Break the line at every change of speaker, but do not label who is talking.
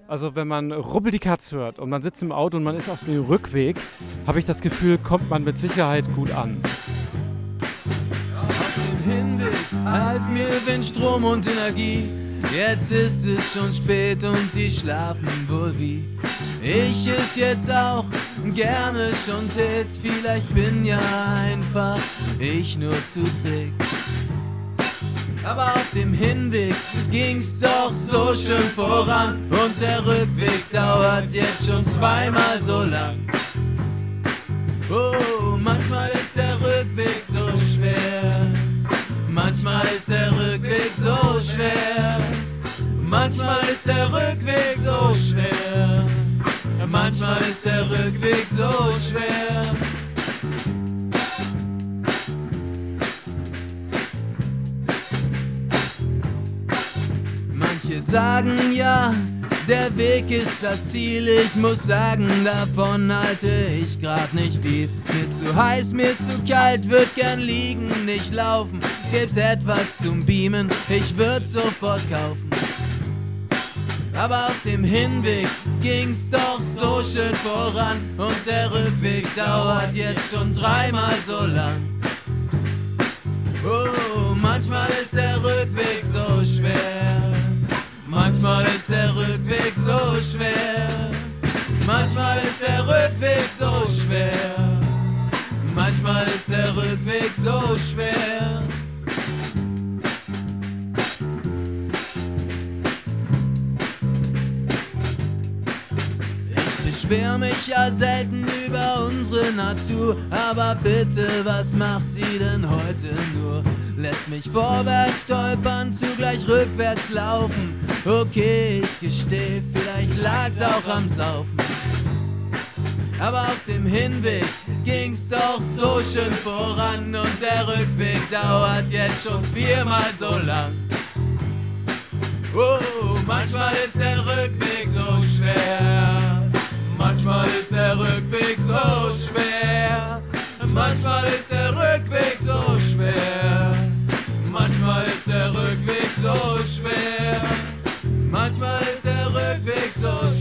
Also wenn man Rubbel die Katz hört und man sitzt im Auto und man ist auf dem Rückweg, habe ich das Gefühl, kommt man mit Sicherheit gut an.
Auf dem Hinweg half mir Wind, Strom und Energie. Jetzt ist es schon spät und die schlafen wohl wie ich es jetzt auch gerne schon tät. Vielleicht bin ja einfach ich nur zu träg. Aber auf dem Hinweg ging's doch so schön voran und der Rückweg dauert jetzt schon zweimal so lang. Oh, manchmal ist der Rückweg so schwer. Manchmal ist der Rückweg so schwer. Manchmal ist der Rückweg so schwer. Manchmal ist der Rückweg so schwer. Manche sagen ja, der Weg ist das Ziel. Ich muss sagen, davon halte ich grad nicht viel. Mir ist zu heiß, mir ist zu kalt, würd gern liegen, nicht laufen. Gibt's etwas zum Beamen, ich würd sofort kaufen. Aber auf dem Hinweg ging's doch so schön voran und der Rückweg dauert jetzt schon dreimal so lang. Oh, manchmal ist der Rückweg so schwer. Manchmal ist der Rückweg so schwer. Manchmal ist der Rückweg so schwer. Manchmal ist der Rückweg so schwer. Ich beschwer mich ja selten über unsere Natur, aber bitte, was macht sie denn heute nur? Lässt mich vorwärts stolpern, zugleich rückwärts laufen. Okay, ich gesteh, vielleicht lag's auch am Saufen. Aber auf dem Hinweg ging's doch so schön voran und der Rückweg dauert jetzt schon viermal so lang. Oh, manchmal ist der Rückweg so schwer. Manchmal ist der Rückweg so schwer. Manchmal ist der Rückweg so schwer. Manchmal ist der Rückweg so schwer. Manchmal ist der Rückweg so